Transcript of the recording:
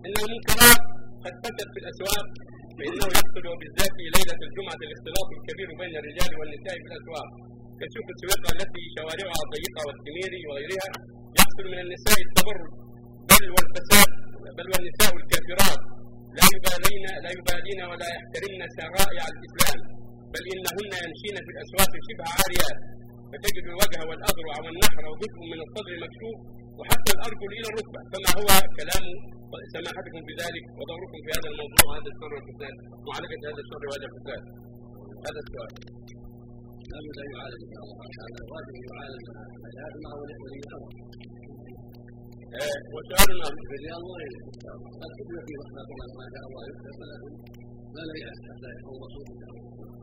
إن المنكرات قد فشت في الأسواق، فإنه يحصل وبالذات في ليلة الجمعة الاختلاط الكبير بين الرجال والنساء في الأسواق كسوق السويقة التي شوارعها ضيقة والسميري وغيرها. يحصل من النساء التبرج بل والفساد، بل والنساء الكافرات لا يبالين ولا يحترمن شرائع الإسلام، بل إنهن يمشين في الأسواق شبه عاريات، فتجد الوجه والأذرع والنحر وجزء من الصدر مكشوف وحتى الأرجل إلى الركبة. فما هو كلام سماحتكم بذلك ودوركم في هذا الموضوع، هذا الشر والفساد، معالجة هذا الشر وهذا الفساد؟ هذا السؤال. لابد أن يعالج إن شاء الله تعالى، واجب أن يعالج الحياة مع ولي الأمر. وسؤالنا في الرياض وغيره قد كتب في ما شاء الله يكتب، ولكن ما لا يأس حتى يكون رسول الله.